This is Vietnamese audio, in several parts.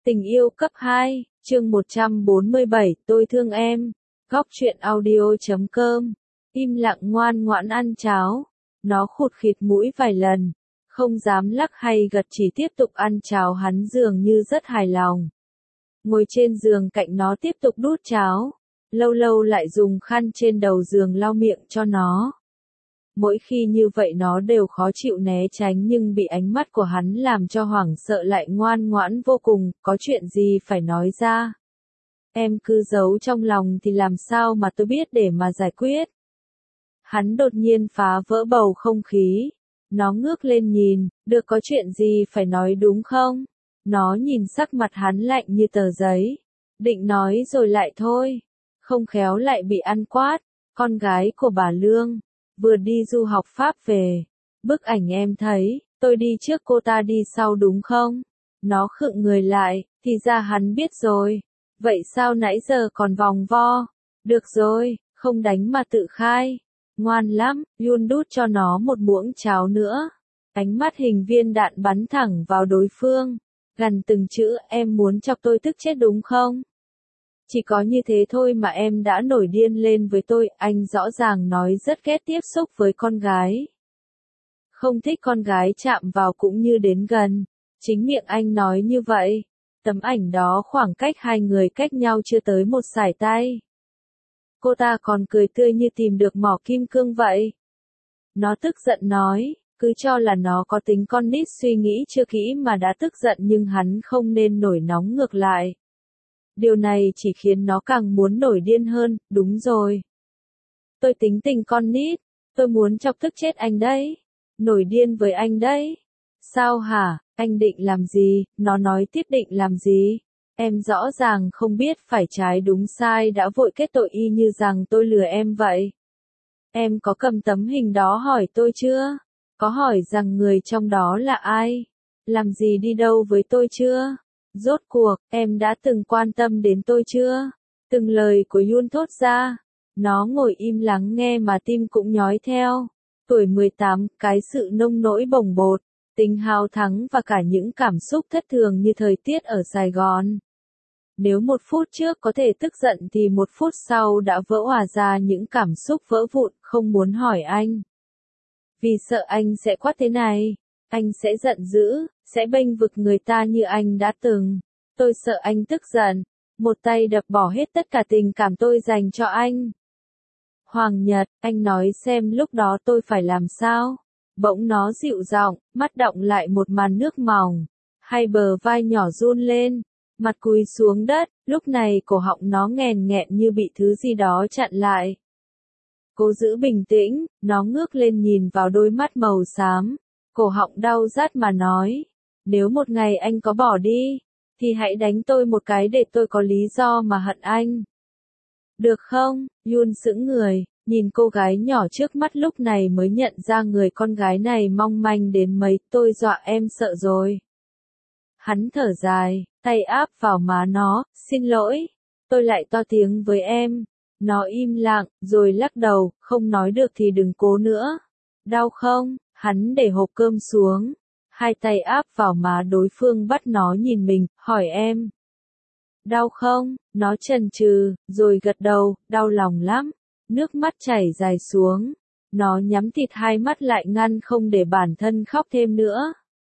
Tình yêu cấp 2, chương 147, tôi thương em. Góc truyện audio.com. Im lặng ngoan ngoãn ăn cháo. Nó khụt khịt mũi vài lần, không dám lắc hay gật, chỉ tiếp tục ăn cháo. Hắn dường như rất hài lòng. Ngồi trên giường cạnh nó tiếp tục đút cháo. Lâu lâu lại dùng khăn trên đầu giường lau miệng cho nó. Mỗi khi như vậy nó đều khó chịu né tránh, nhưng bị ánh mắt của hắn làm cho hoảng sợ, lại ngoan ngoãn vô cùng. Có chuyện gì phải nói ra. Em cứ giấu trong lòng thì làm sao mà tôi biết để mà giải quyết. Hắn đột nhiên phá vỡ bầu không khí. Nó ngước lên nhìn, được, có chuyện gì phải nói đúng không? Nó nhìn sắc mặt hắn lạnh như tờ giấy. Định nói rồi lại thôi. Không khéo lại bị ăn quát. Con gái của bà Lương vừa đi du học Pháp về. Bức ảnh em thấy, tôi đi trước cô ta đi sau đúng không? Nó khựng người lại, thì ra hắn biết rồi. Vậy sao nãy giờ còn vòng vo? Được rồi, không đánh mà tự khai. Ngoan lắm, Yun đút cho nó một muỗng cháo nữa. Ánh mắt hình viên đạn bắn thẳng vào đối phương. Gằn từng chữ, em muốn chọc tôi tức chết đúng không? Chỉ có như thế thôi mà em đã nổi điên lên với tôi. Anh rõ ràng nói rất ghét tiếp xúc với con gái. Không thích con gái chạm vào cũng như đến gần. Chính miệng anh nói như vậy. Tấm ảnh đó khoảng cách hai người cách nhau chưa tới một sải tay. Cô ta còn cười tươi như tìm được mỏ kim cương vậy. Nó tức giận nói, cứ cho là nó có tính con nít suy nghĩ chưa kỹ mà đã tức giận, nhưng hắn không nên nổi nóng ngược lại. Điều này chỉ khiến nó càng muốn nổi điên hơn. Đúng rồi. Tôi tính tình con nít. Tôi muốn chọc tức chết anh đấy. Nổi điên với anh đấy. Sao hả? Anh định làm gì? Nó nói tiếp, định làm gì? Em rõ ràng không biết phải trái đúng sai đã vội kết tội y như rằng tôi lừa em vậy. Em có cầm tấm hình đó hỏi tôi chưa? Có hỏi rằng người trong đó là ai? Làm gì, đi đâu với tôi chưa? Rốt cuộc, em đã từng quan tâm đến tôi chưa? Từng lời của Yun thốt ra. Nó ngồi im lắng nghe mà tim cũng nhói theo. Tuổi 18, cái sự nông nỗi bồng bột, tính hào thắng và cả những cảm xúc thất thường như thời tiết ở Sài Gòn. Nếu một phút trước có thể tức giận thì một phút sau đã vỡ òa ra những cảm xúc vỡ vụn. Không muốn hỏi anh. Vì sợ anh sẽ quát thế này. Anh sẽ giận dữ, sẽ bênh vực người ta như anh đã từng. Tôi sợ anh tức giận. Một tay đập bỏ hết tất cả tình cảm tôi dành cho anh. Hoàng Nhật, anh nói xem lúc đó tôi phải làm sao? Bỗng nó dịu giọng, mắt đọng lại một màn nước mỏng. Hai bờ vai nhỏ run lên. Mặt cúi xuống đất, lúc này cổ họng nó nghèn nghẹn như bị thứ gì đó chặn lại. Cố giữ bình tĩnh, nó ngước lên nhìn vào đôi mắt màu xám. Cổ họng đau rát mà nói. Nếu một ngày anh có bỏ đi, thì hãy đánh tôi một cái để tôi có lý do mà hận anh. Được không? Yun sững người, nhìn cô gái nhỏ trước mắt, lúc này mới nhận ra người con gái này mong manh đến mấy. Tôi dọa em sợ rồi. Hắn thở dài, tay áp vào má nó. Xin lỗi, tôi lại to tiếng với em. Nó im lặng, rồi lắc đầu, không nói được thì đừng cố nữa. Đau không? Hắn để hộp cơm xuống. Hai tay áp vào má đối phương, bắt nó nhìn mình, hỏi em. Đau không? Nó chần chừ, rồi gật đầu, đau lòng lắm. Nước mắt chảy dài xuống. Nó nhắm thịt hai mắt lại, ngăn không để bản thân khóc thêm nữa.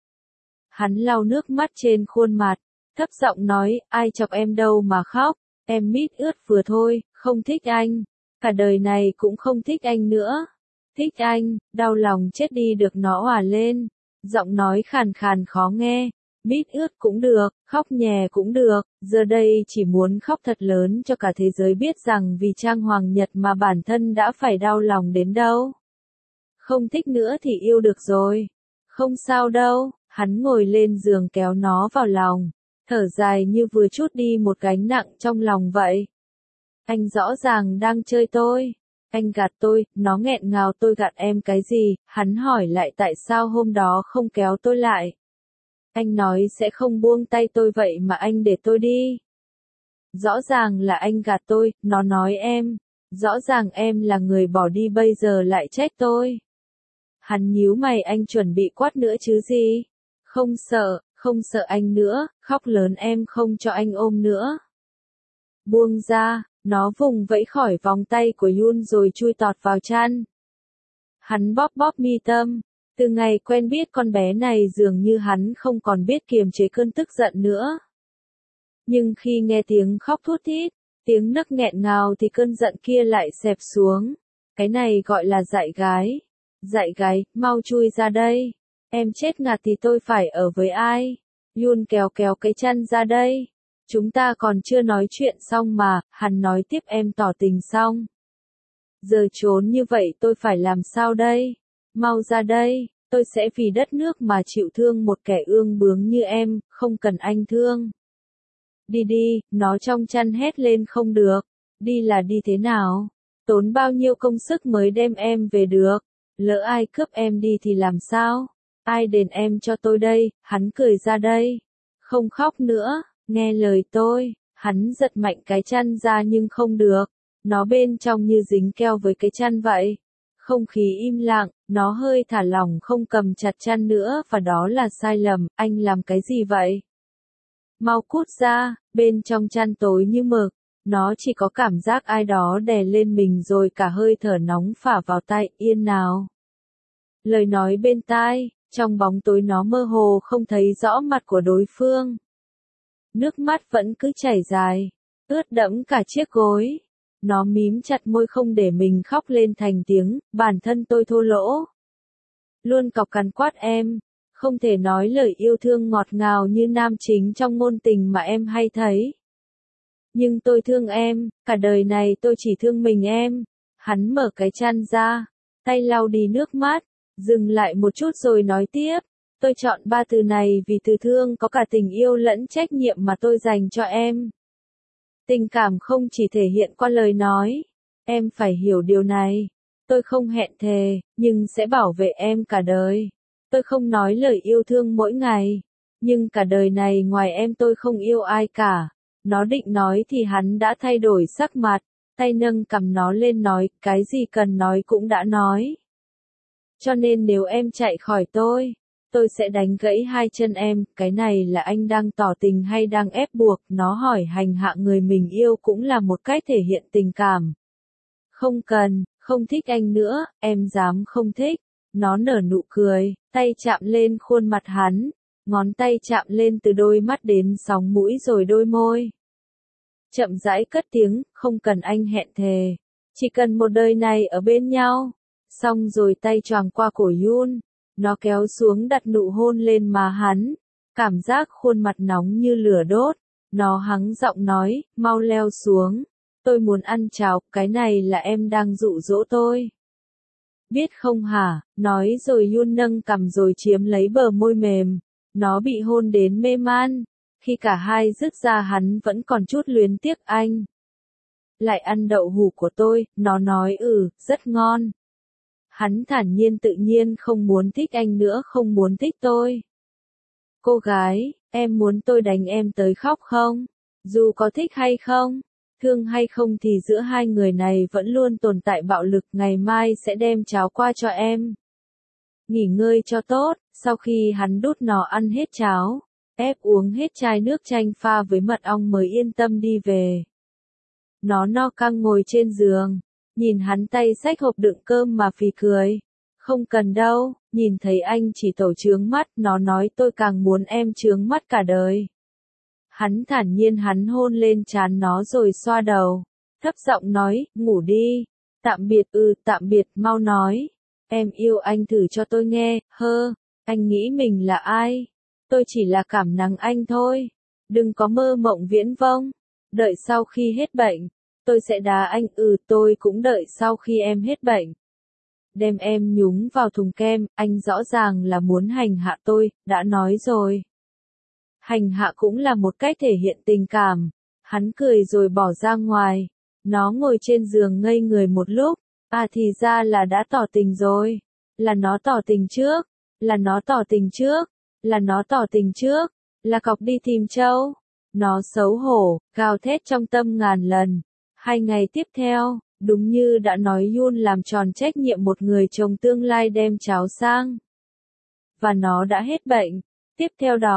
Hắn lau nước mắt trên khuôn mặt, thấp giọng nói, ai chọc em đâu mà khóc. Em mít ướt vừa thôi, không thích anh. Cả đời này cũng không thích anh nữa. Thích anh, đau lòng chết đi được, nó òa lên. Giọng nói khàn khàn khó nghe. Mít ướt cũng được, khóc nhè cũng được, giờ đây chỉ muốn khóc thật lớn cho cả thế giới biết rằng vì Trang Hoàng Nhật mà bản thân đã phải đau lòng đến đâu. Không thích nữa thì yêu được rồi. Không sao đâu, hắn ngồi lên giường kéo nó vào lòng, thở dài như vừa trút đi một gánh nặng trong lòng vậy. Anh rõ ràng đang chơi tôi. Anh gạt tôi. Nó nghẹn ngào. Tôi gạt em cái gì? Hắn hỏi lại tại sao hôm đó không kéo tôi lại. Anh nói sẽ không buông tay tôi, vậy mà anh để tôi đi. Rõ ràng là anh gạt tôi. Nó nói em. Rõ ràng em là người bỏ đi, bây giờ lại trách tôi. Hắn nhíu mày, anh chuẩn bị quát nữa chứ gì? Không sợ, Không sợ anh nữa, khóc lớn em không cho anh ôm nữa. Buông ra, nó vùng vẫy khỏi vòng tay của Yoon rồi chui tọt vào chăn. Hắn bóp bóp mi tâm. Từ ngày quen biết con bé này dường như hắn không còn biết kiềm chế cơn tức giận nữa. Nhưng khi nghe tiếng khóc thút thít, tiếng nấc nghẹn ngào thì cơn giận kia lại xẹp xuống. Cái này gọi là dạy gái. Dạy gái, mau chui ra đây. Em chết ngạt thì tôi phải ở với ai? Yoon kéo kéo cái chăn ra đây. Chúng ta còn chưa nói chuyện xong mà, hắn nói tiếp em tỏ tình xong. Giờ trốn như vậy tôi phải làm sao đây? Mau ra đây, tôi sẽ vì đất nước mà chịu thương một kẻ ương bướng như em, không cần anh thương. Đi đi, nó trong chăn hét lên không được. Đi là đi thế nào? Tốn bao nhiêu công sức mới đem em về được? Lỡ ai cướp em đi thì làm sao? Ai đền em cho tôi đây? Hắn cười ra đây. Không khóc nữa, nghe lời tôi. Hắn giật mạnh cái chăn ra nhưng không được. Nó bên trong như dính keo với cái chăn vậy. Không khí im lặng, nó hơi thả lỏng không cầm chặt chăn nữa và đó là sai lầm, anh làm cái gì vậy? Mau cút ra, bên trong chăn tối như mực, nó chỉ có cảm giác ai đó đè lên mình rồi cả hơi thở nóng phả vào tai, yên nào. Lời nói bên tai, trong bóng tối nó mơ hồ không thấy rõ mặt của đối phương. Nước mắt vẫn cứ chảy dài, ướt đẫm cả chiếc gối. Nó mím chặt môi không để mình khóc lên thành tiếng, bản thân tôi thô lỗ. Luôn cọc cằn quát em, không thể nói lời yêu thương ngọt ngào như nam chính trong ngôn tình mà em hay thấy. Nhưng tôi thương em, cả đời này tôi chỉ thương mình em. Hắn mở cái chăn ra, tay lau đi nước mắt, dừng lại một chút rồi nói tiếp. Tôi chọn ba từ này vì từ thương có cả tình yêu lẫn trách nhiệm mà tôi dành cho em. Tình cảm không chỉ thể hiện qua lời nói. Em phải hiểu điều này. Tôi không hẹn thề, nhưng sẽ bảo vệ em cả đời. Tôi không nói lời yêu thương mỗi ngày. Nhưng cả đời này ngoài em tôi không yêu ai cả. Nó định nói thì hắn đã thay đổi sắc mặt. Tay nâng cầm nó lên nói, cái gì cần nói cũng đã nói. Cho nên nếu em chạy khỏi tôi sẽ đánh gãy hai chân em, cái này là anh đang tỏ tình hay đang ép buộc, nó hỏi hành hạ người mình yêu cũng là một cách thể hiện tình cảm. Không cần, không thích anh nữa, em dám không thích. Nó nở nụ cười, tay chạm lên khuôn mặt hắn, ngón tay chạm lên từ đôi mắt đến sóng mũi rồi đôi môi. Chậm rãi cất tiếng, không cần anh hẹn thề, chỉ cần một đời này ở bên nhau. Xong rồi tay choàng qua cổ Yoon. Nó kéo xuống đặt nụ hôn lên má hắn. Cảm giác khuôn mặt nóng như lửa đốt. Nó hắng giọng nói, mau leo xuống. Tôi muốn ăn cháo, cái này là em đang dụ dỗ tôi. Biết không hả, nói rồi Yoon nâng cằm rồi chiếm lấy bờ môi mềm. Nó bị hôn đến mê man. Khi cả hai dứt ra hắn vẫn còn chút luyến tiếc anh. Lại ăn đậu hũ của tôi, nó nói rất ngon. Hắn thản nhiên tự nhiên không muốn thích anh nữa, không muốn thích tôi. Cô gái, em muốn tôi đánh em tới khóc không? Dù có thích hay không, thương hay không thì giữa hai người này vẫn luôn tồn tại bạo lực, ngày mai sẽ đem cháo qua cho em. Nghỉ ngơi cho tốt, sau khi hắn đút nó ăn hết cháo, ép uống hết chai nước chanh pha với mật ong mới yên tâm đi về. Nó no căng ngồi trên giường. Nhìn hắn tay xách hộp đựng cơm mà phì cười. Không cần đâu, nhìn thấy anh chỉ tổ trướng mắt, nó nói tôi càng muốn em trướng mắt cả đời. Hắn thản nhiên hắn hôn lên trán nó rồi xoa đầu. Thấp giọng nói, ngủ đi. Tạm biệt tạm biệt, mau nói. Em yêu anh thử cho tôi nghe, anh nghĩ mình là ai? Tôi chỉ là cảm nắng anh thôi. Đừng có mơ mộng viễn vông. Đợi sau khi hết bệnh. Tôi sẽ đá anh, tôi cũng đợi sau khi em hết bệnh. Đem em nhúng vào thùng kem, anh rõ ràng là muốn hành hạ tôi, đã nói rồi. Hành hạ cũng là một cách thể hiện tình cảm. Hắn cười rồi bỏ ra ngoài. Nó ngồi trên giường ngây người một lúc. Thì ra là đã tỏ tình rồi. Là nó tỏ tình trước. Là nó tỏ tình trước. Là nó tỏ tình trước. Là cọc đi tìm trâu. Nó xấu hổ, gào thét trong tâm ngàn lần. 2 ngày tiếp theo, đúng như đã nói Yoon làm tròn trách nhiệm một người chồng tương lai đem cháo sang. Và nó đã hết bệnh. Tiếp theo đó,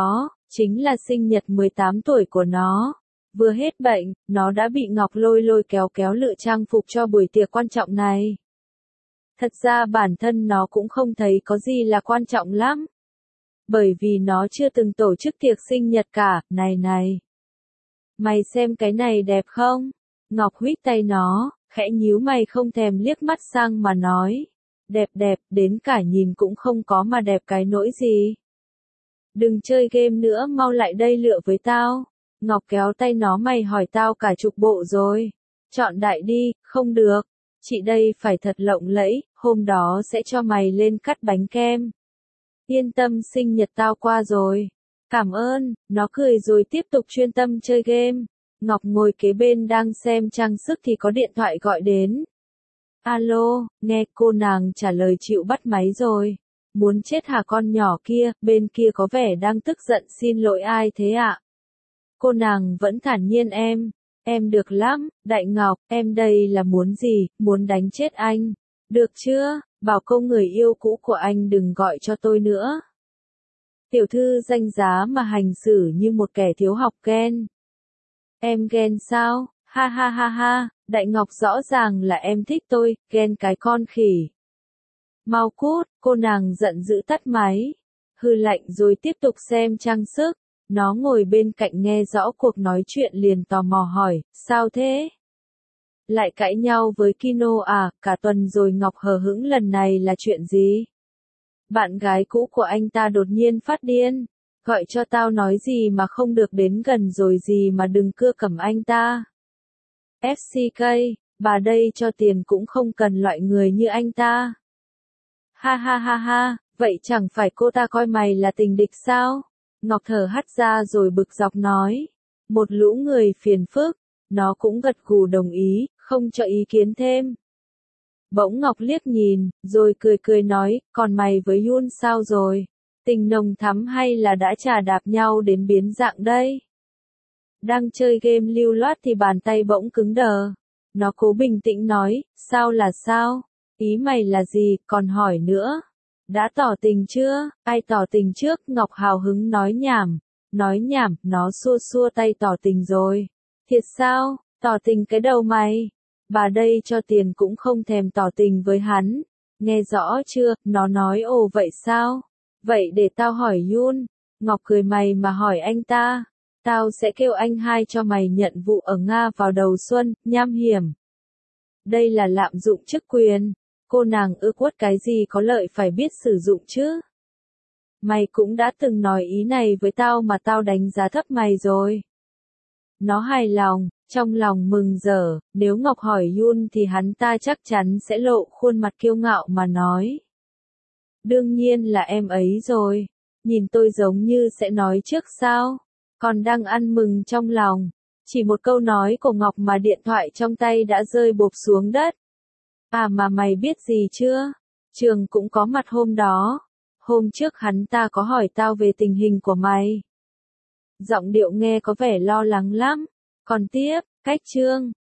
chính là sinh nhật 18 tuổi của nó. Vừa hết bệnh, nó đã bị Ngọc lôi lôi kéo kéo lựa trang phục cho buổi tiệc quan trọng này. Thật ra bản thân nó cũng không thấy có gì là quan trọng lắm. Bởi vì nó chưa từng tổ chức tiệc sinh nhật cả, này. Mày xem cái này đẹp không? Ngọc huých tay nó, khẽ nhíu mày không thèm liếc mắt sang mà nói. Đẹp, đến cả nhìn cũng không có mà đẹp cái nỗi gì. Đừng chơi game nữa, mau lại đây lựa với tao. Ngọc kéo tay nó, mày hỏi tao cả chục bộ rồi. Chọn đại đi, không được. Chị đây phải thật lộng lẫy, hôm đó sẽ cho mày lên cắt bánh kem. Yên tâm, sinh nhật tao qua rồi. Cảm ơn, nó cười rồi tiếp tục chuyên tâm chơi game. Ngọc ngồi kế bên đang xem trang sức thì có điện thoại gọi đến. Alo, nghe, cô nàng trả lời chịu bắt máy rồi. Muốn chết hả con nhỏ kia, bên kia có vẻ đang tức giận, xin lỗi ai thế ạ? Cô nàng vẫn thản nhiên, em được lắm, Đại Ngọc, em đây là muốn gì, muốn đánh chết anh. Được chưa, bảo cô người yêu cũ của anh đừng gọi cho tôi nữa. Tiểu thư danh giá mà hành xử như một kẻ thiếu học ghen. Em ghen sao? Ha ha ha ha, Đại Ngọc rõ ràng là em thích tôi, ghen cái con khỉ. Mau cút, cô nàng giận dữ tắt máy. Hư lạnh rồi tiếp tục xem trang sức. Nó ngồi bên cạnh nghe rõ cuộc nói chuyện liền tò mò hỏi, sao thế? Lại cãi nhau với Kino à, cả tuần rồi. Ngọc hờ hững, lần này là chuyện gì? Bạn gái cũ của anh ta đột nhiên phát điên. Gọi cho tao nói gì mà không được đến gần rồi gì mà đừng cưa cẩm anh ta. FCK, bà đây cho tiền cũng không cần loại người như anh ta. Ha ha ha ha, vậy chẳng phải cô ta coi mày là tình địch sao? Ngọc thở hắt ra rồi bực dọc nói. Một lũ người phiền phức, nó cũng gật gù đồng ý, không cho ý kiến thêm. Bỗng Ngọc liếc nhìn, rồi cười nói, còn mày với Yun sao rồi? Tình nồng thắm hay là đã chà đạp nhau đến biến dạng đây? Đang chơi game lưu loát thì bàn tay bỗng cứng đờ. Nó cố bình tĩnh nói, sao là sao? Ý mày là gì, còn hỏi nữa? Đã tỏ tình chưa? Ai tỏ tình trước? Ngọc hào hứng nói nhảm, nó xua tay, tỏ tình rồi. Thiệt sao? Tỏ tình cái đầu mày? Bà đây cho tiền cũng không thèm tỏ tình với hắn. Nghe rõ chưa? Nó nói ồ vậy sao? Vậy để tao hỏi Yun. Ngọc cười, mày mà hỏi anh ta. Tao sẽ kêu anh hai cho mày nhận vụ ở Nga vào đầu xuân, nham hiểm. Đây là lạm dụng chức quyền. Cô nàng quất cái gì có lợi phải biết sử dụng chứ. Mày cũng đã từng nói ý này với tao mà tao đánh giá thấp mày rồi. Nó hài lòng, trong lòng mừng rỡ, nếu Ngọc hỏi Yun thì hắn ta chắc chắn sẽ lộ khuôn mặt kiêu ngạo mà nói. Đương nhiên là em ấy rồi, nhìn tôi giống như sẽ nói trước sao, còn đang ăn mừng trong lòng. Chỉ một câu nói của Ngọc mà điện thoại trong tay đã rơi bộp xuống đất. À mà mày biết gì chưa? Trường cũng có mặt hôm đó. Hôm trước hắn ta có hỏi tao về tình hình của mày. Giọng điệu nghe có vẻ lo lắng lắm. Còn tiếp, cách chương.